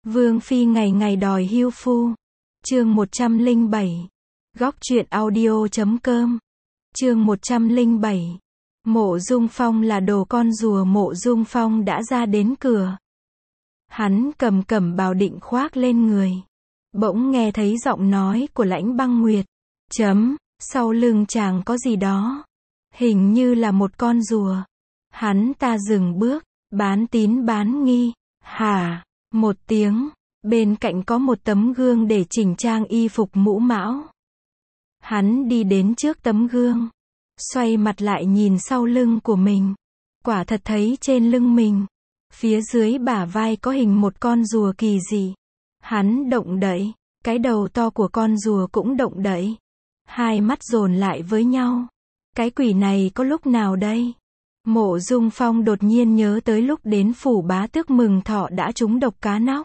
Vương phi ngày ngày đòi hưu phu. Chương 107. Góc truyện audio.com. Chương 107. Mộ Dung Phong là đồ con rùa. Mộ Dung Phong đã ra đến cửa. Hắn cầm cẩm bào định khoác lên người. Bỗng nghe thấy giọng nói của Lãnh Băng Nguyệt. Sau lưng chàng có gì đó. Hình như là một con rùa. Hắn ta dừng bước, bán tín bán nghi. Hả? Một tiếng. Bên cạnh có một tấm gương để chỉnh trang y phục mũ mão. Hắn đi đến trước tấm gương. Xoay mặt lại nhìn sau lưng của mình. Quả thật thấy trên lưng mình, phía dưới bả vai có hình một con rùa kỳ dị. Hắn động đậy. Cái đầu to của con rùa cũng động đậy. Hai mắt dồn lại với nhau. Cái quỷ này có lúc nào đây? Mộ Dung Phong đột nhiên nhớ tới lúc đến phủ bá tước mừng thọ đã trúng độc cá nóc.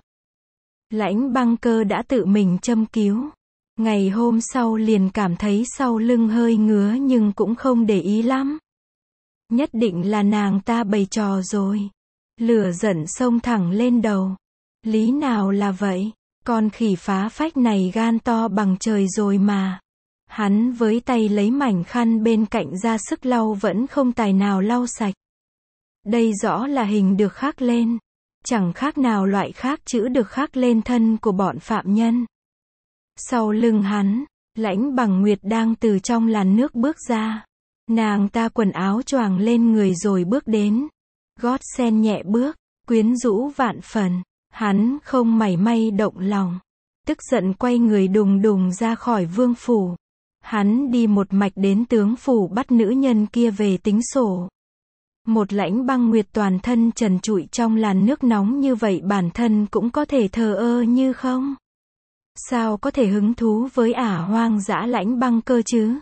Lãnh Băng Cơ đã tự mình châm cứu. Ngày hôm sau liền cảm thấy sau lưng hơi ngứa nhưng cũng không để ý lắm. Nhất định là nàng ta bày trò rồi. Lửa giận xông thẳng lên đầu. Lý nào là vậy? Con khỉ phá phách này gan to bằng trời rồi mà. Hắn với tay lấy mảnh khăn bên cạnh ra sức lau vẫn không tài nào lau sạch. Đây rõ là hình được khắc lên. Chẳng khác nào loại khắc chữ được khắc lên thân của bọn phạm nhân. Sau lưng hắn, Lãnh Bằng Nguyệt đang từ trong làn nước bước ra. Nàng ta quần áo choàng lên người rồi bước đến. Gót sen nhẹ bước, quyến rũ vạn phần. Hắn không mảy may động lòng. Tức giận quay người đùng đùng ra khỏi vương phủ. Hắn đi một mạch đến tướng phủ bắt nữ nhân kia về tính sổ. Một Lãnh Băng Nguyệt toàn thân trần trụi trong làn nước nóng như vậy bản thân cũng có thể thờ ơ như không? Sao có thể hứng thú với ả hoang dã Lãnh Băng Cơ chứ?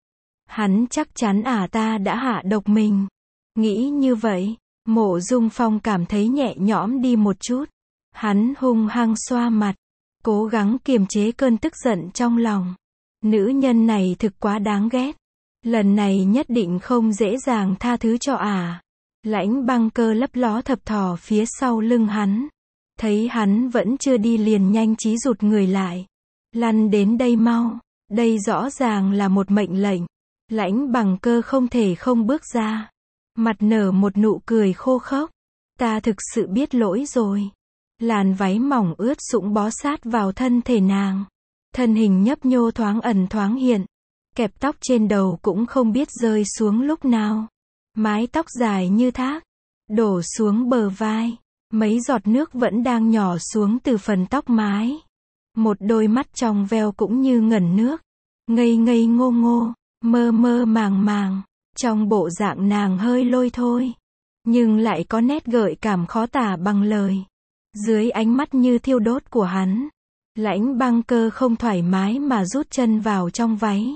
Hắn chắc chắn ả ta đã hạ độc mình. Nghĩ như vậy, Mộ Dung Phong cảm thấy nhẹ nhõm đi một chút. Hắn hung hăng xoa mặt, cố gắng kiềm chế cơn tức giận trong lòng. Nữ nhân này thực quá đáng ghét. Lần này nhất định không dễ dàng tha thứ cho ả. Lãnh Băng Cơ lấp ló thập thò phía sau lưng hắn. Thấy hắn vẫn chưa đi liền nhanh trí rụt người lại. Lăn đến đây mau. Đây rõ ràng là một mệnh lệnh. Lãnh Băng Cơ không thể không bước ra. Mặt nở một nụ cười khô khốc. Ta thực sự biết lỗi rồi. Làn váy mỏng ướt sũng bó sát vào thân thể nàng. Thân hình nhấp nhô thoáng ẩn thoáng hiện. Kẹp tóc trên đầu cũng không biết rơi xuống lúc nào. Mái tóc dài như thác, đổ xuống bờ vai. Mấy giọt nước vẫn đang nhỏ xuống từ phần tóc mái. Một đôi mắt trong veo cũng như ngẩn nước. Ngây ngây ngô ngô, mơ mơ màng màng. Trong bộ dạng nàng hơi lôi thôi. Nhưng lại có nét gợi cảm khó tả bằng lời. Dưới ánh mắt như thiêu đốt của hắn, Lãnh Băng Cơ không thoải mái mà rút chân vào trong váy.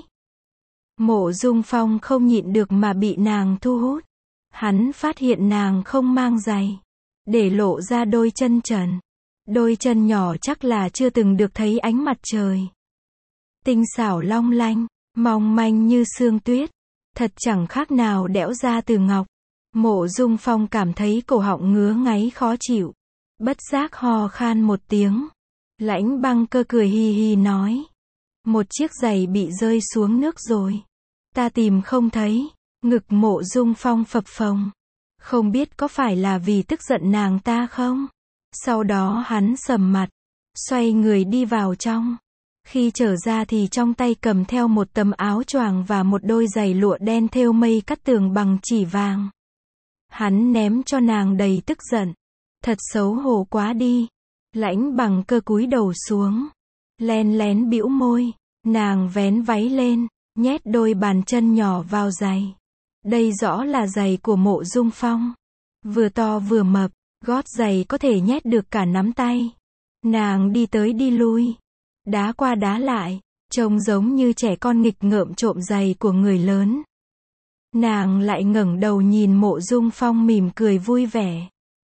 Mộ Dung Phong không nhịn được mà bị nàng thu hút. Hắn phát hiện nàng không mang giày, để lộ ra đôi chân trần. Đôi chân nhỏ chắc là chưa từng được thấy ánh mặt trời. Tinh xảo long lanh, mong manh như sương tuyết. Thật chẳng khác nào đẽo ra từ ngọc. Mộ Dung Phong cảm thấy cổ họng ngứa ngáy khó chịu. Bất giác ho khan một tiếng. Lãnh Băng Cơ cười hi hi nói. Một chiếc giày bị rơi xuống nước rồi. Ta tìm không thấy. Ngực Mộ Dung Phong phập phồng. Không biết có phải là vì tức giận nàng ta không? Sau đó hắn sầm mặt. Xoay người đi vào trong. Khi trở ra thì trong tay cầm theo một tấm áo choàng và một đôi giày lụa đen thêu mây cắt tường bằng chỉ vàng. Hắn ném cho nàng đầy tức giận. Thật xấu hổ quá đi. Lãnh Băng Cơ cúi đầu xuống. Len lén bĩu môi. Nàng vén váy lên. Nhét đôi bàn chân nhỏ vào giày. Đây rõ là giày của Mộ Dung Phong. Vừa to vừa mập. Gót giày có thể nhét được cả nắm tay. Nàng đi tới đi lui. Đá qua đá lại. Trông giống như trẻ con nghịch ngợm trộm giày của người lớn. Nàng lại ngẩng đầu nhìn Mộ Dung Phong mỉm cười vui vẻ.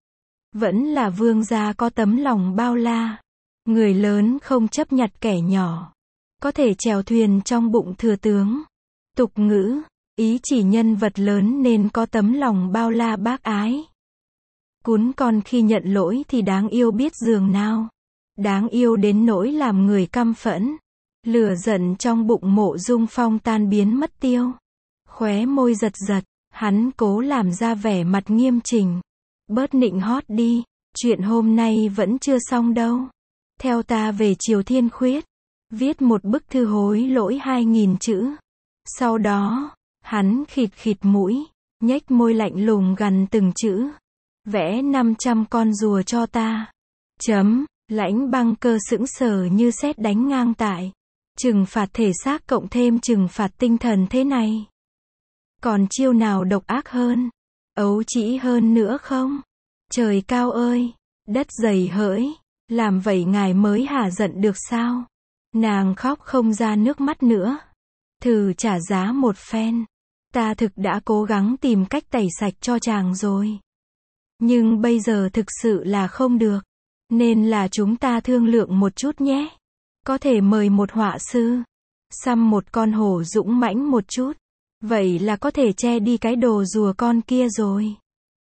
Vẫn là vương gia có tấm lòng bao la. Người lớn không chấp nhặt kẻ nhỏ. Có thể chèo thuyền trong bụng thừa tướng. Tục ngữ, ý chỉ nhân vật lớn nên có tấm lòng bao la bác ái. Cún con khi nhận lỗi thì đáng yêu biết giường nào. Đáng yêu đến nỗi làm người căm phẫn. Lửa giận trong bụng Mộ Dung Phong tan biến mất tiêu. Khóe môi giật giật, hắn cố làm ra vẻ mặt nghiêm chỉnh. Bớt nịnh hót đi, chuyện hôm nay vẫn chưa xong đâu. Theo ta về Triều Thiên Khuyết, viết một bức thư hối lỗi 2000 chữ. Sau đó, hắn khịt khịt mũi, nhếch môi lạnh lùng gằn từng chữ. Vẽ 500 con rùa cho ta. Lãnh Băng Cơ sững sờ như sét đánh ngang tại. Trừng phạt thể xác cộng thêm trừng phạt tinh thần thế này. Còn chiêu nào độc ác hơn, ấu trĩ hơn nữa không? Trời cao ơi, đất dày hỡi, làm vậy ngài mới hả giận được sao? Nàng khóc không ra nước mắt nữa. Thử trả giá một phen. Ta thực đã cố gắng tìm cách tẩy sạch cho chàng rồi. Nhưng bây giờ thực sự là không được. Nên là chúng ta thương lượng một chút nhé. Có thể mời một họa sư, xăm một con hổ dũng mãnh một chút. Vậy là có thể che đi cái đồ rùa con kia rồi.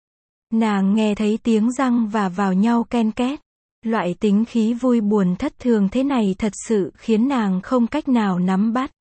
Nàng nghe thấy tiếng răng và vào nhau ken két. Loại tính khí vui buồn thất thường thế này thật sự khiến nàng không cách nào nắm bắt.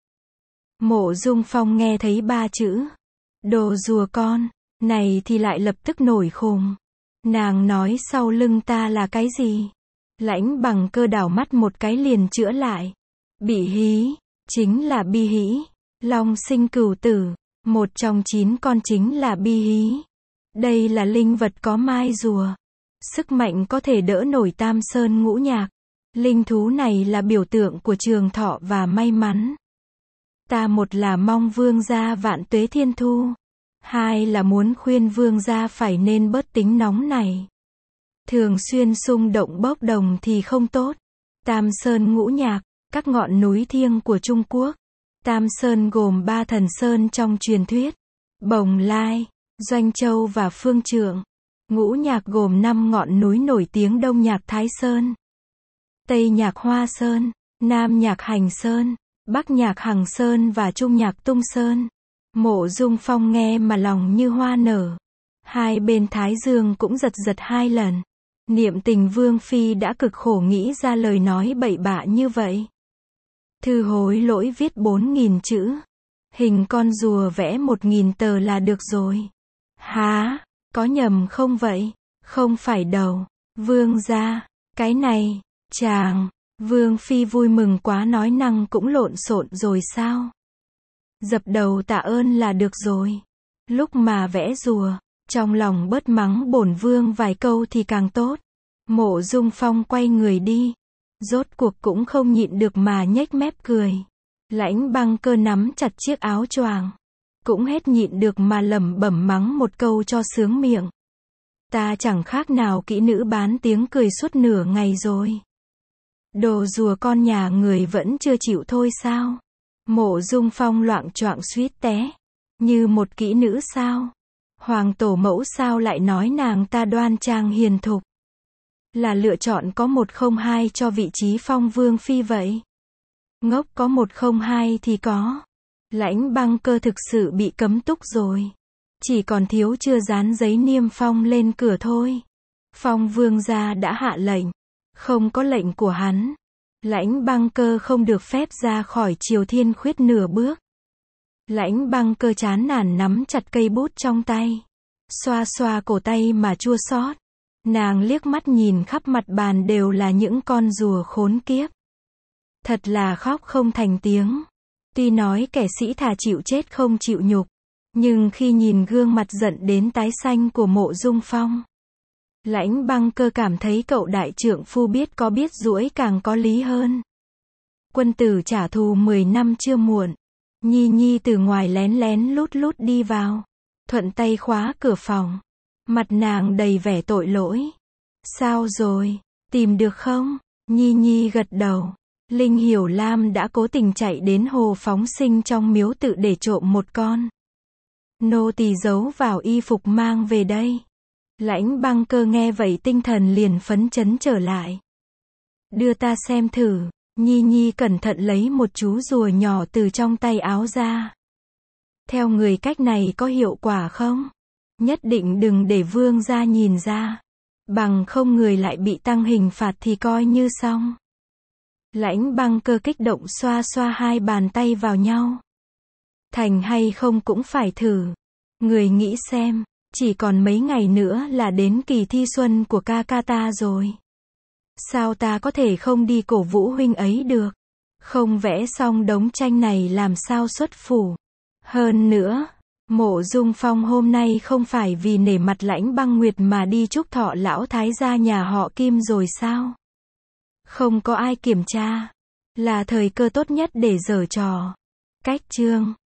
Mộ Dung Phong nghe thấy 3 chữ đồ rùa con này thì lại lập tức nổi khùng. Nàng nói sau lưng ta là cái gì? Lãnh Bằng Cơ đảo mắt một cái liền chữa lại. Bị hí, chính là bi hí. Long sinh cửu tử, một trong 9 con chính là bi hí. Đây là linh vật có mai rùa. Sức mạnh có thể đỡ nổi Tam Sơn ngũ nhạc. Linh thú này là biểu tượng của trường thọ và may mắn. Ta một là mong vương gia vạn tuế thiên thu. 2 là muốn khuyên vương gia phải nên bớt tính nóng này. Thường xuyên xung động bốc đồng thì không tốt. Tam Sơn ngũ nhạc, các ngọn núi thiêng của Trung Quốc. Tam Sơn gồm 3 thần sơn trong truyền thuyết. Bồng Lai, Doanh Châu và Phương Trượng. Ngũ nhạc gồm 5 ngọn núi nổi tiếng: Đông nhạc Thái Sơn, Tây nhạc Hoa Sơn, Nam nhạc Hành Sơn, Bắc nhạc Hằng Sơn và Trung nhạc Tung Sơn. Mộ Dung Phong nghe mà lòng như hoa nở. Hai bên thái dương cũng giật giật 2 lần. Niệm Tình Vương Phi đã cực khổ nghĩ ra lời nói bậy bạ như vậy. Thư hối lỗi viết 4000 chữ. Hình con rùa vẽ 1000 tờ là được rồi. Hả? Có nhầm không vậy? Không phải đầu. Vương gia. Cái này, chàng. Vương Phi vui mừng quá nói năng cũng lộn xộn rồi sao? Dập đầu tạ ơn là được rồi. Lúc mà vẽ rùa, trong lòng bớt mắng bổn vương vài câu thì càng tốt. Mộ Dung Phong quay người đi. Rốt cuộc cũng không nhịn được mà nhếch mép cười. Lãnh Băng Cơ nắm chặt chiếc áo choàng. Cũng hết nhịn được mà lẩm bẩm mắng một câu cho sướng miệng. Ta chẳng khác nào kỹ nữ bán tiếng cười suốt nửa ngày rồi. Đồ rùa con nhà người vẫn chưa chịu thôi sao? Mộ Dung Phong loạng choạng suýt té. Như một kỹ nữ sao? Hoàng tổ mẫu sao lại nói nàng ta đoan trang hiền thục? Là lựa chọn có 102 cho vị trí phong vương phi vậy? Ngốc có 102 thì có. Lãnh Băng Cơ thực sự bị cấm túc rồi. Chỉ còn thiếu chưa dán giấy niêm phong lên cửa thôi. Phong vương gia đã hạ lệnh. Không có lệnh của hắn, Lãnh Băng Cơ không được phép ra khỏi Triều Thiên Khuyết nửa bước. Lãnh Băng Cơ chán nản nắm chặt cây bút trong tay. Xoa xoa cổ tay mà chua xót. Nàng liếc mắt nhìn khắp mặt bàn đều là những con rùa khốn kiếp. Thật là khóc không thành tiếng. Tuy nói kẻ sĩ thà chịu chết không chịu nhục. Nhưng khi nhìn gương mặt giận đến tái xanh của Mộ Dung Phong, Lãnh Băng Cơ cảm thấy cậu đại trượng phu biết có biết duỗi càng có lý hơn. Quân tử trả thù 10 năm chưa muộn. Nhi Nhi từ ngoài lén lén lút lút đi vào. Thuận tay khóa cửa phòng. Mặt nàng đầy vẻ tội lỗi. Sao rồi? Tìm được không? Nhi Nhi gật đầu. Linh Hiểu Lam đã cố tình chạy đến hồ phóng sinh trong miếu tự để trộm một con. Nô tỳ giấu vào y phục mang về đây. Lãnh Băng Cơ nghe vậy tinh thần liền phấn chấn trở lại. Đưa ta xem thử. Nhi Nhi cẩn thận lấy một chú rùa nhỏ từ trong tay áo ra. Theo người cách này có hiệu quả không? Nhất định đừng để vương gia nhìn ra. Bằng không người lại bị tăng hình phạt thì coi như xong. Lãnh Băng Cơ kích động xoa xoa hai bàn tay vào nhau. Thành hay không cũng phải thử. Người nghĩ xem, chỉ còn mấy ngày nữa là đến kỳ thi xuân của ca ca ta rồi. Sao ta có thể không đi cổ vũ huynh ấy được? Không vẽ xong đống tranh này làm sao xuất phủ. Hơn nữa, Mộ Dung Phong hôm nay không phải vì nể mặt Lãnh Băng Nguyệt mà đi chúc thọ lão thái gia nhà họ Kim rồi sao? Không có ai kiểm tra. Là thời cơ tốt nhất để giở trò. Cách chương